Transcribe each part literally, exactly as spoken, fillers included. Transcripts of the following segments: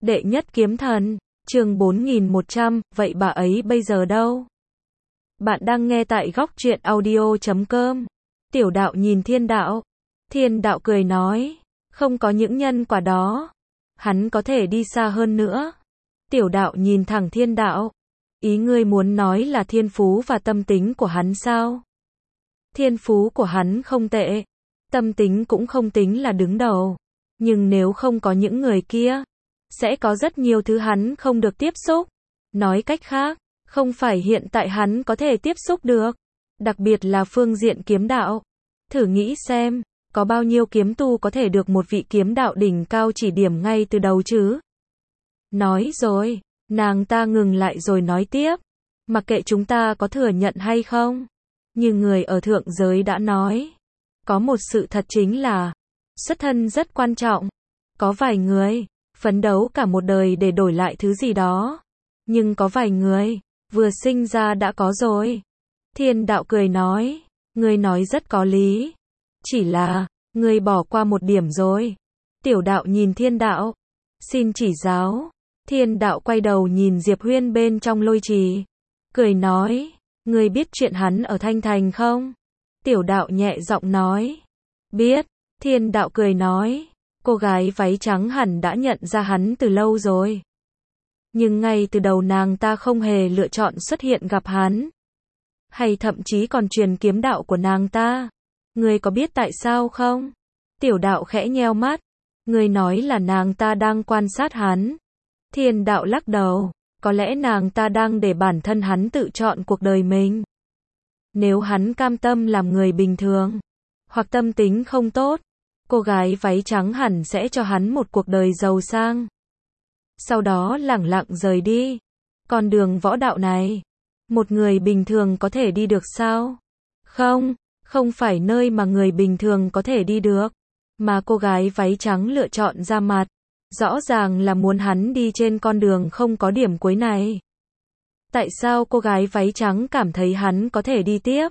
Đệ nhất kiếm thần, chương bốn nghìn một trăm, vậy bà ấy bây giờ đâu? Bạn đang nghe tại góc truyện audio chấm com. Tiểu đạo nhìn thiên đạo. Thiên đạo cười nói, không có những nhân quả đó, hắn có thể đi xa hơn nữa. Tiểu đạo nhìn thẳng thiên đạo. Ý ngươi muốn nói là thiên phú và tâm tính của hắn sao? Thiên phú của hắn không tệ, tâm tính cũng không tính là đứng đầu. Nhưng nếu không có những người kia, sẽ có rất nhiều thứ hắn không được tiếp xúc. Nói cách khác, không phải hiện tại hắn có thể tiếp xúc được. Đặc biệt là phương diện kiếm đạo. Thử nghĩ xem, có bao nhiêu kiếm tu có thể được một vị kiếm đạo đỉnh cao chỉ điểm ngay từ đầu chứ? Nói rồi, nàng ta ngừng lại rồi nói tiếp. Mặc kệ chúng ta có thừa nhận hay không, như người ở thượng giới đã nói, có một sự thật chính là, xuất thân rất quan trọng. Có vài người phấn đấu cả một đời để đổi lại thứ gì đó. Nhưng có vài người, vừa sinh ra đã có rồi. Thiên đạo cười nói, ngươi nói rất có lý. Chỉ là, ngươi bỏ qua một điểm rồi. Tiểu đạo nhìn thiên đạo. Xin chỉ giáo. Thiên đạo quay đầu nhìn Diệp Huyên bên trong lôi trì. Cười nói, ngươi biết chuyện hắn ở Thanh Thành không? Tiểu đạo nhẹ giọng nói, biết. Thiên đạo cười nói, cô gái váy trắng hẳn đã nhận ra hắn từ lâu rồi. Nhưng ngay từ đầu nàng ta không hề lựa chọn xuất hiện gặp hắn. Hay thậm chí còn truyền kiếm đạo của nàng ta. Ngươi có biết tại sao không? Tiểu đạo khẽ nheo mắt. Ngươi nói là nàng ta đang quan sát hắn. Thiên đạo lắc đầu. Có lẽ nàng ta đang để bản thân hắn tự chọn cuộc đời mình. Nếu hắn cam tâm làm người bình thường, hoặc tâm tính không tốt, cô gái váy trắng hẳn sẽ cho hắn một cuộc đời giàu sang. Sau đó lẳng lặng rời đi. Con đường võ đạo này, một người bình thường có thể đi được sao? Không, không phải nơi mà người bình thường có thể đi được. Mà cô gái váy trắng lựa chọn ra mặt. Rõ ràng là muốn hắn đi trên con đường không có điểm cuối này. Tại sao cô gái váy trắng cảm thấy hắn có thể đi tiếp?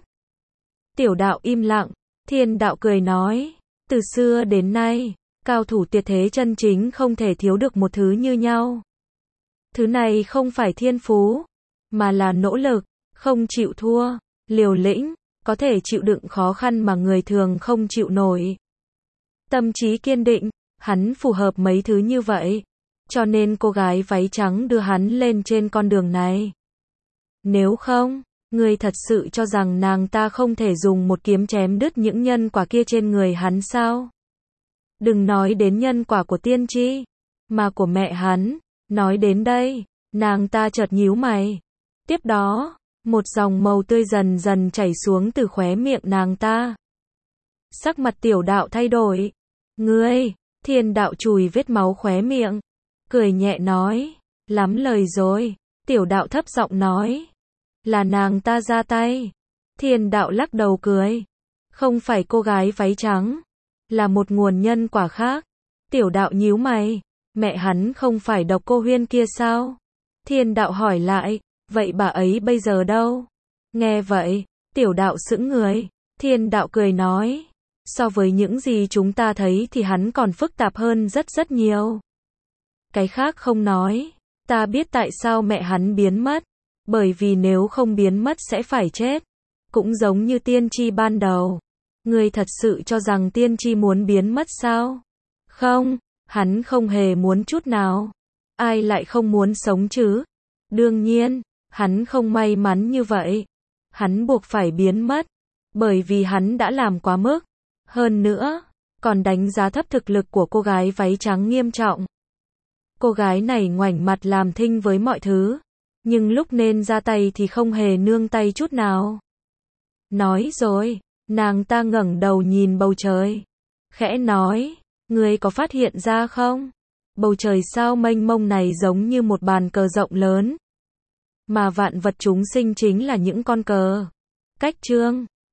Tiểu đạo im lặng. Thiên đạo cười nói, từ xưa đến nay, cao thủ tuyệt thế chân chính không thể thiếu được một thứ như nhau. Thứ này không phải thiên phú, mà là nỗ lực, không chịu thua, liều lĩnh, có thể chịu đựng khó khăn mà người thường không chịu nổi. Tâm trí kiên định, hắn phù hợp mấy thứ như vậy. Cho nên cô gái váy trắng đưa hắn lên trên con đường này. Nếu không, ngươi thật sự cho rằng nàng ta không thể dùng một kiếm chém đứt những nhân quả kia trên người hắn sao? Đừng nói đến nhân quả của tiên tri, mà của mẹ hắn. Nói đến đây, nàng ta chợt nhíu mày. Tiếp đó, một dòng màu tươi dần dần chảy xuống từ khóe miệng nàng ta. Sắc mặt tiểu đạo thay đổi. Ngươi, thiên đạo chùi vết máu khóe miệng. Cười nhẹ nói, lắm lời rồi. Tiểu đạo thấp giọng nói, là nàng ta ra tay. Thiên đạo lắc đầu cười. Không phải cô gái váy trắng, là một nguồn nhân quả khác. Tiểu đạo nhíu mày, mẹ hắn không phải Độc Cô Huyên kia sao? Thiên đạo hỏi lại, vậy bà ấy bây giờ đâu? Nghe vậy, tiểu đạo sững người. Thiên đạo cười nói, so với những gì chúng ta thấy thì hắn còn phức tạp hơn rất rất nhiều. Cái khác không nói, ta biết tại sao mẹ hắn biến mất. Bởi vì nếu không biến mất sẽ phải chết. Cũng giống như tiên tri ban đầu. Ngươi thật sự cho rằng tiên tri muốn biến mất sao? Không, hắn không hề muốn chút nào. Ai lại không muốn sống chứ? Đương nhiên, hắn không may mắn như vậy. Hắn buộc phải biến mất. Bởi vì hắn đã làm quá mức. Hơn nữa, còn đánh giá thấp thực lực của cô gái váy trắng nghiêm trọng. Cô gái này ngoảnh mặt làm thinh với mọi thứ. Nhưng lúc nên ra tay thì không hề nương tay chút nào. Nói rồi, nàng ta ngẩng đầu nhìn bầu trời. Khẽ nói, ngươi có phát hiện ra không? Bầu trời sao mênh mông này giống như một bàn cờ rộng lớn. Mà vạn vật chúng sinh chính là những con cờ. Cách chương